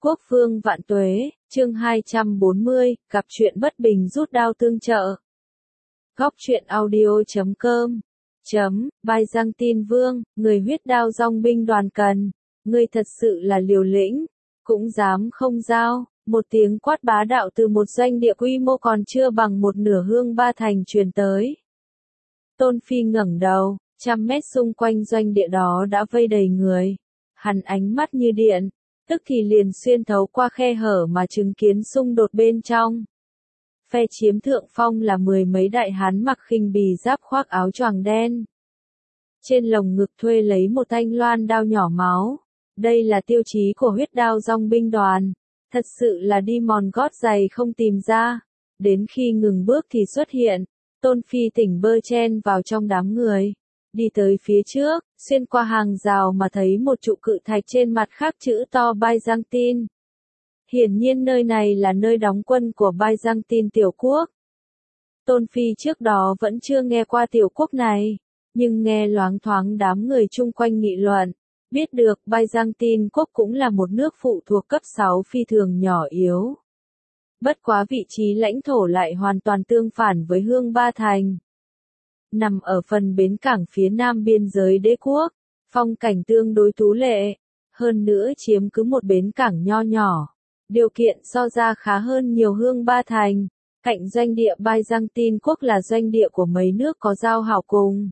Quốc vương vạn tuế, chương 240, gặp chuyện bất bình rút đao tương trợ. Góc truyện audio.com Byzantine vương, người huyết đao dòng binh đoàn cần. Ngươi thật sự là liều lĩnh, cũng dám không giao. Một tiếng quát bá đạo từ một doanh địa quy mô còn chưa bằng một nửa Hương Ba Thành truyền tới. Tôn Phi ngẩng đầu, 100 mét xung quanh doanh địa đó đã vây đầy người. Hắn ánh mắt như điện, tức thì liền xuyên thấu qua khe hở mà chứng kiến xung đột bên trong. Phe chiếm thượng phong là 10 mấy đại hán mặc khinh bì giáp khoác áo choàng đen. Trên lồng ngực thuê lấy một thanh loan đao nhỏ máu. Đây là tiêu chí của huyết đao dòng binh đoàn. Thật sự là đi mòn gót giày không tìm ra. Đến khi ngừng bước thì xuất hiện. Tôn Phi tỉnh bơ chen vào trong đám người. Đi tới phía trước, xuyên qua hàng rào mà thấy một trụ cự thạch trên mặt khắc chữ to Byzantine. Hiển nhiên nơi này là nơi đóng quân của Byzantine tiểu quốc. Tôn Phi trước đó vẫn chưa nghe qua tiểu quốc này, nhưng nghe loáng thoáng đám người chung quanh nghị luận, biết được Byzantine quốc cũng là một nước phụ thuộc cấp 6 phi thường nhỏ yếu. Bất quá vị trí lãnh thổ lại hoàn toàn tương phản với Hương Ba Thành. Nằm ở phần bến cảng phía nam biên giới đế quốc, phong cảnh tương đối tú lệ, hơn nữa chiếm cứ một bến cảng nho nhỏ. Điều kiện so ra khá hơn nhiều Hương Ba Thành, cạnh doanh địa Byzantine quốc là doanh địa của mấy nước có giao hảo cùng.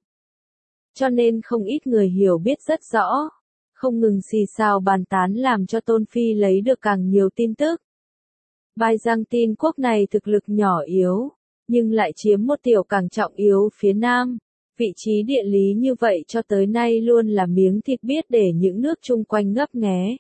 Cho nên không ít người hiểu biết rất rõ, không ngừng xì xào bàn tán làm cho Tôn Phi lấy được càng nhiều tin tức. Byzantine quốc này thực lực nhỏ yếu, nhưng lại chiếm một tiểu cảng trọng yếu phía nam. Vị trí địa lý như vậy cho tới nay luôn là miếng thịt biết để những nước chung quanh ngấp nghé.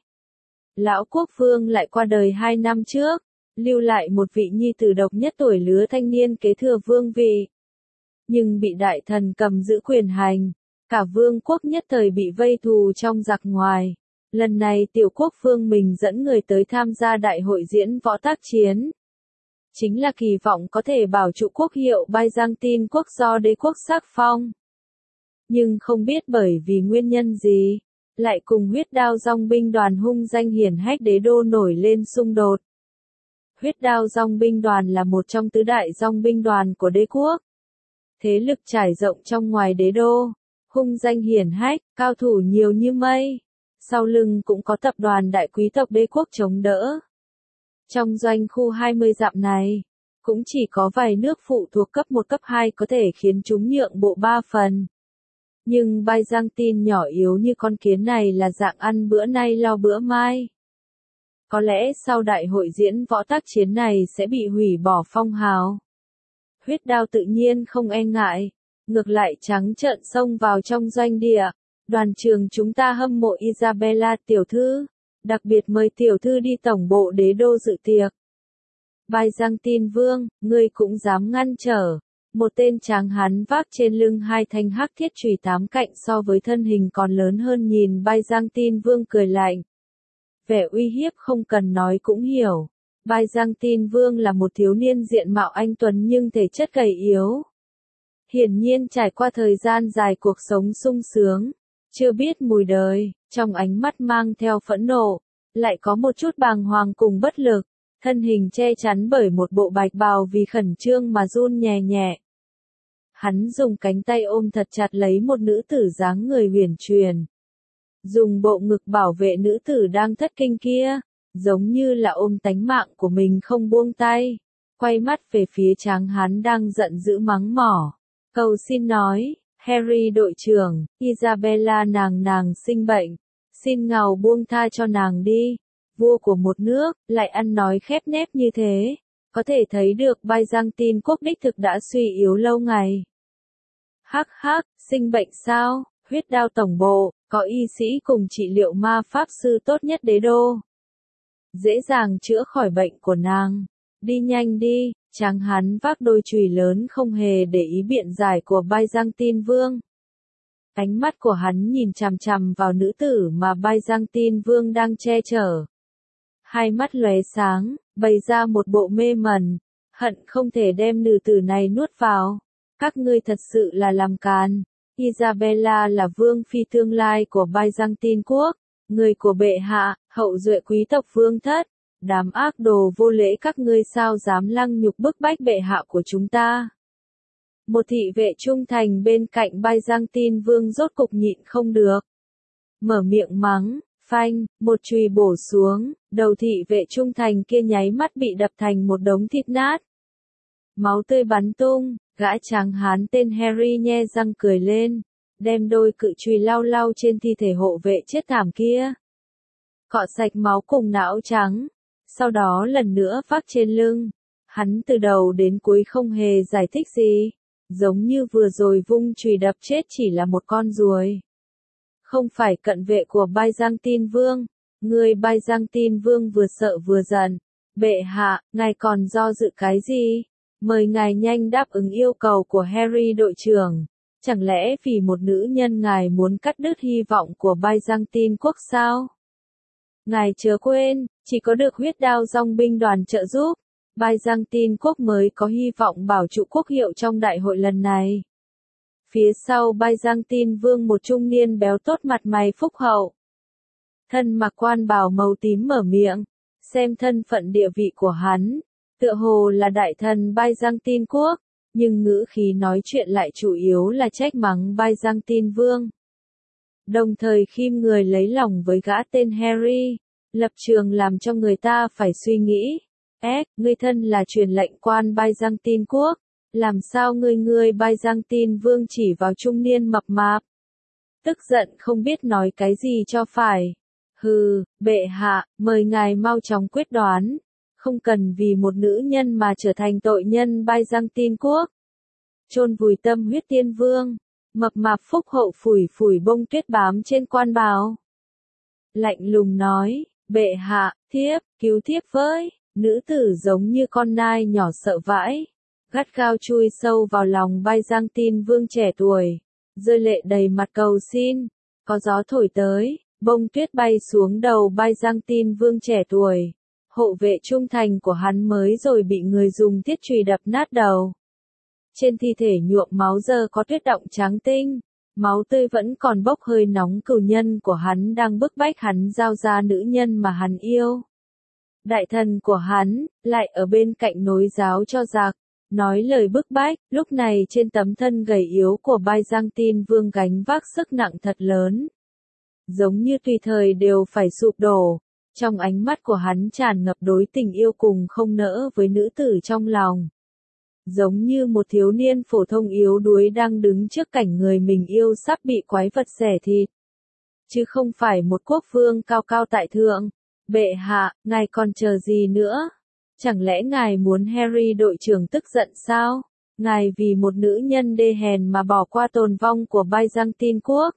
Lão quốc vương lại qua đời 2 năm trước, lưu lại một vị nhi tử độc nhất tuổi lứa thanh niên kế thừa vương vị. Nhưng bị đại thần cầm giữ quyền hành, cả vương quốc nhất thời bị vây thù trong giặc ngoài. Lần này tiểu quốc vương mình dẫn người tới tham gia đại hội diễn võ tác chiến. Chính là kỳ vọng có thể bảo trụ quốc hiệu Byzantine quốc do đế quốc sắc phong. Nhưng không biết bởi vì nguyên nhân gì, lại cùng huyết đao dòng binh đoàn hung danh hiển hách đế đô nổi lên xung đột. Huyết đao dòng binh đoàn là một trong tứ đại dòng binh đoàn của đế quốc. Thế lực trải rộng trong ngoài đế đô, hung danh hiển hách, cao thủ nhiều như mây. Sau lưng cũng có tập đoàn đại quý tộc đế quốc chống đỡ. Trong doanh khu 20 dặm này, cũng chỉ có vài nước phụ thuộc cấp 1 cấp 2 có thể khiến chúng nhượng bộ 3 phần. Nhưng Byzantine nhỏ yếu như con kiến này là dạng ăn bữa nay lo bữa mai. Có lẽ sau đại hội diễn võ tác chiến này sẽ bị hủy bỏ phong hào. Huyết đao tự nhiên không e ngại, ngược lại trắng trợn xông vào trong doanh địa. Đoàn trường chúng ta hâm mộ Isabella tiểu thư, đặc biệt mời tiểu thư đi tổng bộ đế đô dự tiệc. Byzantine vương, ngươi cũng dám ngăn trở. Một tên tráng hán vác trên lưng 2 thanh hắc thiết chùy 8 cạnh so với thân hình còn lớn hơn nhìn Byzantine vương cười lạnh. Vẻ uy hiếp không cần nói cũng hiểu. Byzantine vương là một thiếu niên diện mạo anh tuấn nhưng thể chất gầy yếu. Hiển nhiên trải qua thời gian dài cuộc sống sung sướng, chưa biết mùi đời, trong ánh mắt mang theo phẫn nộ, lại có một chút bàng hoàng cùng bất lực. Thân hình che chắn bởi một bộ bạch bào vì khẩn trương mà run nhẹ nhẹ. Hắn dùng cánh tay ôm thật chặt lấy một nữ tử dáng người huyền truyền. Dùng bộ ngực bảo vệ nữ tử đang thất kinh kia, giống như là ôm tánh mạng của mình không buông tay. Quay mắt về phía tráng hán đang giận dữ mắng mỏ. Cầu xin nói, Harry đội trưởng, Isabella nàng sinh bệnh. Xin ngài buông tha cho nàng đi. Vua của một nước, lại ăn nói khép nép như thế, có thể thấy được Byzantine quốc đích thực đã suy yếu lâu ngày. Hắc hắc, sinh bệnh sao, huyết đao tổng bộ, có y sĩ cùng trị liệu ma pháp sư tốt nhất đế đô. Dễ dàng chữa khỏi bệnh của nàng, đi nhanh đi, tráng hán vác đôi chùy lớn không hề để ý biện giải của Byzantine vương. Ánh mắt của hắn nhìn chằm chằm vào nữ tử mà Byzantine vương đang che chở. Hai mắt lóe sáng, bày ra một bộ mê mẩn, hận không thể đem nữ tử này nuốt vào. Các ngươi thật sự là làm càn. Isabella là vương phi tương lai của Byzantine quốc, người của bệ hạ, hậu duệ quý tộc vương thất, đám ác đồ vô lễ các ngươi sao dám lăng nhục bức bách bệ hạ của chúng ta. Một thị vệ trung thành bên cạnh Byzantine vương rốt cục nhịn không được. Mở miệng mắng, phanh, một chùy bổ xuống, đầu thị vệ trung thành kia nháy mắt bị đập thành một đống thịt nát. Máu tươi bắn tung, gã tráng hán tên Harry nhe răng cười lên, đem đôi cự chùy lau lau trên thi thể hộ vệ chết thảm kia. Cọ sạch máu cùng não trắng, sau đó lần nữa vác trên lưng. Hắn từ đầu đến cuối không hề giải thích gì, giống như vừa rồi vung chùy đập chết chỉ là một con ruồi. Không phải cận vệ của Byzantine vương, người Byzantine vương vừa sợ vừa giận. Bệ hạ, ngài còn do dự cái gì? Mời ngài nhanh đáp ứng yêu cầu của Harry đội trưởng. Chẳng lẽ vì một nữ nhân ngài muốn cắt đứt hy vọng của Byzantine quốc sao? Ngài chớ quên, chỉ có được huyết đao dòng binh đoàn trợ giúp, Byzantine quốc mới có hy vọng bảo trụ quốc hiệu trong đại hội lần này. Phía sau Byzantine vương một trung niên béo tốt mặt mày phúc hậu. Thân mặc quan bào màu tím mở miệng, xem thân phận địa vị của hắn, tựa hồ là đại thần Byzantine quốc, nhưng ngữ khí nói chuyện lại chủ yếu là trách mắng Byzantine vương. Đồng thời khiêm người lấy lòng với gã tên Harry, lập trường làm cho người ta phải suy nghĩ. Ngươi thân là truyền lệnh quan Byzantine quốc, làm sao ngươi Byzantine vương chỉ vào trung niên mập mạp. Tức giận không biết nói cái gì cho phải. Hừ, bệ hạ, mời ngài mau chóng quyết đoán, không cần vì một nữ nhân mà trở thành tội nhân Byzantine quốc. Chôn vùi tâm huyết tiên vương, mập mạp phúc hậu phủi phủi bông tuyết bám trên quan bào. Lạnh lùng nói, bệ hạ, thiếp, cứu thiếp với. Nữ tử giống như con nai nhỏ sợ vãi, gắt gao chui sâu vào lòng Byzantine vương trẻ tuổi, rơi lệ đầy mặt cầu xin. Có gió thổi tới, bông tuyết bay xuống đầu Byzantine vương trẻ tuổi. Hộ vệ trung thành của hắn mới rồi bị người dùng thiết chùy đập nát đầu. Trên thi thể nhuộm máu giờ có tuyết động trắng tinh, máu tươi vẫn còn bốc hơi nóng, cừu nhân của hắn đang bức bách hắn giao ra nữ nhân mà hắn yêu. Đại thần của hắn, lại ở bên cạnh nối giáo cho giặc, nói lời bức bách, lúc này trên tấm thân gầy yếu của Byzantine vương gánh vác sức nặng thật lớn. Giống như tùy thời đều phải sụp đổ, trong ánh mắt của hắn tràn ngập đối tình yêu cùng không nỡ với nữ tử trong lòng. Giống như một thiếu niên phổ thông yếu đuối đang đứng trước cảnh người mình yêu sắp bị quái vật xẻ thịt. Chứ không phải một quốc vương cao cao tại thượng. Bệ hạ, ngài còn chờ gì nữa? Chẳng lẽ ngài muốn Harry đội trưởng tức giận sao? Ngài vì một nữ nhân đê hèn mà bỏ qua tồn vong của Byzantine quốc.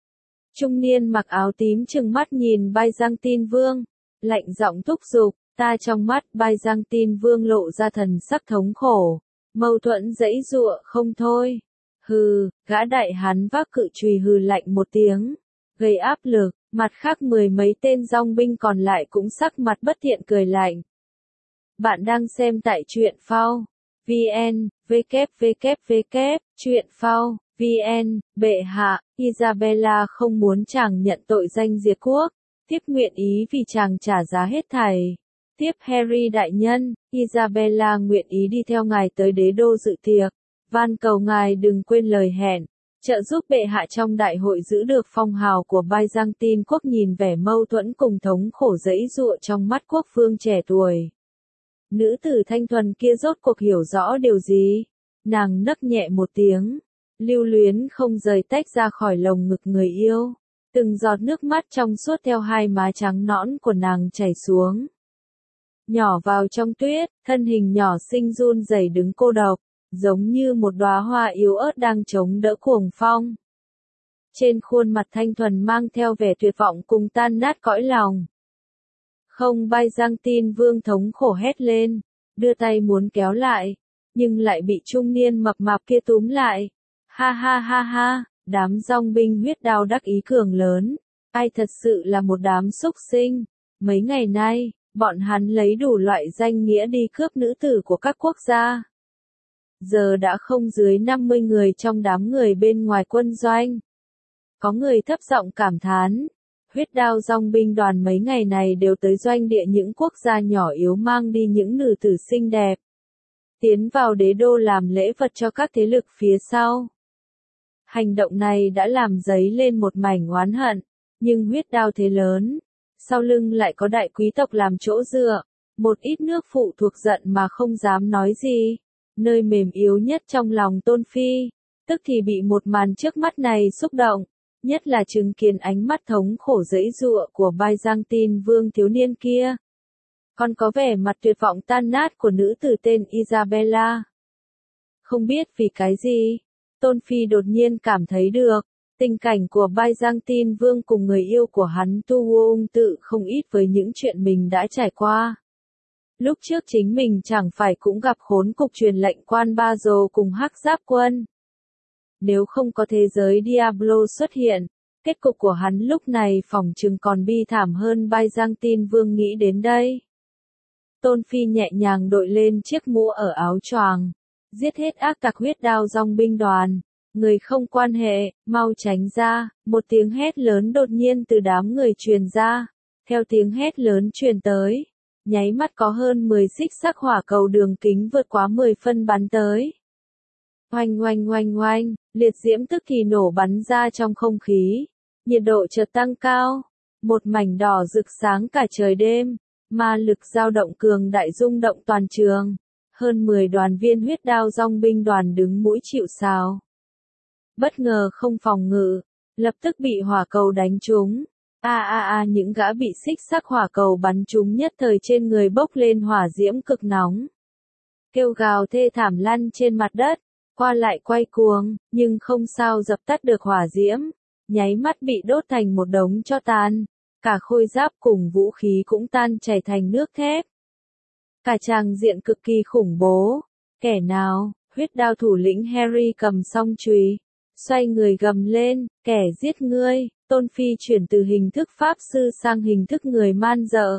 Trung niên mặc áo tím trừng mắt nhìn Byzantine vương, lạnh giọng thúc giục, ta trong mắt Byzantine vương lộ ra thần sắc thống khổ, mâu thuẫn giãy giụa không thôi. Hừ, gã đại hán vác cự chùy hừ lạnh một tiếng, gây áp lực. Mặt khác mười mấy tên dòng binh còn lại cũng sắc mặt bất thiện cười lạnh. Bạn đang xem tại truyện phao VN, www, truyện phao VN, bệ hạ, Isabella không muốn chàng nhận tội danh diệt quốc, tiếp nguyện ý vì chàng trả giá hết thảy. Tiếp Harry đại nhân, Isabella nguyện ý đi theo ngài tới đế đô dự tiệc, van cầu ngài đừng quên lời hẹn. Trợ giúp bệ hạ trong đại hội giữ được phong hào của Byzantine quốc. Nhìn vẻ mâu thuẫn cùng thống khổ giãy giụa trong mắt quốc vương trẻ tuổi. Nữ tử thanh thuần kia rốt cuộc hiểu rõ điều gì. Nàng nấc nhẹ một tiếng, lưu luyến không rời tách ra khỏi lồng ngực người yêu. Từng giọt nước mắt trong suốt theo hai má trắng nõn của nàng chảy xuống. Nhỏ vào trong tuyết, thân hình nhỏ xinh run rẩy đứng cô độc. Giống như một đóa hoa yếu ớt đang chống đỡ cuồng phong. Trên khuôn mặt thanh thuần mang theo vẻ tuyệt vọng cùng tan nát cõi lòng. Không, Byzantine vương thống khổ hét lên, đưa tay muốn kéo lại, nhưng lại bị trung niên mập mạp kia túm lại. Ha ha ha ha, đám dòng binh huyết đao đắc ý cường lớn, ai thật sự là một đám súc sinh. Mấy ngày nay, bọn hắn lấy đủ loại danh nghĩa đi cướp nữ tử của các quốc gia. Giờ đã không dưới 50 người trong đám người bên ngoài quân doanh. Có người thấp giọng cảm thán, Huyết đao dòng binh đoàn mấy ngày này đều tới doanh địa những quốc gia nhỏ yếu mang đi những nữ tử xinh đẹp. Tiến vào đế đô làm lễ vật cho các thế lực phía sau. Hành động này đã làm dấy lên một mảnh oán hận, nhưng huyết đao thế lớn. Sau lưng lại có đại quý tộc làm chỗ dựa, một ít nước phụ thuộc giận mà không dám nói gì. Nơi mềm yếu nhất trong lòng Tôn Phi, tức thì bị một màn trước mắt này xúc động, nhất là chứng kiến ánh mắt thống khổ giãy giụa của Byzantine vương thiếu niên kia. Còn có vẻ mặt tuyệt vọng tan nát của nữ tử tên Isabella. Không biết vì cái gì, Tôn Phi đột nhiên cảm thấy được, tình cảnh của Byzantine vương cùng người yêu của hắn Tu Wung tự không ít với những chuyện mình đã trải qua. Lúc trước chính mình chẳng phải cũng gặp khốn cục truyền lệnh quan Ba Dồ cùng Hắc Giáp quân. Nếu không có thế giới Diablo xuất hiện, kết cục của hắn lúc này phỏng chừng còn bi thảm hơn Byzantine vương nghĩ đến đây. Tôn Phi nhẹ nhàng đội lên chiếc mũ ở áo choàng, giết hết ác tặc huyết đao dòng binh đoàn. Người không quan hệ, mau tránh ra, một tiếng hét lớn đột nhiên từ đám người truyền ra. Theo tiếng hét lớn truyền tới, nháy mắt có hơn 10 xích sắc hỏa cầu đường kính vượt quá 10 phân bắn tới. Oanh oanh oanh oanh, liệt diễm tức thì nổ bắn ra trong không khí. Nhiệt độ chợt tăng cao, một mảnh đỏ rực sáng cả trời đêm, ma lực dao động cường đại rung động toàn trường. Hơn 10 đoàn viên huyết đao dòng binh đoàn đứng mũi chịu sào. Bất ngờ không phòng ngự, lập tức bị hỏa cầu đánh trúng. Những gã bị xích sắc hỏa cầu bắn trúng nhất thời trên người bốc lên hỏa diễm cực nóng. Kêu gào thê thảm lăn trên mặt đất, qua lại quay cuồng, nhưng không sao dập tắt được hỏa diễm, nháy mắt bị đốt thành một đống tro tàn, cả khôi giáp cùng vũ khí cũng tan chảy thành nước thép. Cả tràng diện cực kỳ khủng bố, kẻ nào, huyết đao thủ lĩnh Harry cầm song chùy, xoay người gầm lên, kẻ giết ngươi. Tôn Phi chuyển từ hình thức pháp sư sang hình thức người man dợ.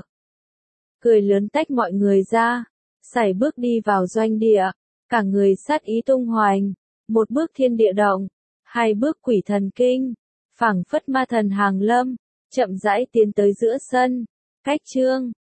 Cười lớn tách mọi người ra, sải bước đi vào doanh địa, cả người sát ý tung hoành, một bước thiên địa động, hai bước quỷ thần kinh, phảng phất ma thần hàng lâm, chậm rãi tiến tới giữa sân. Cách chương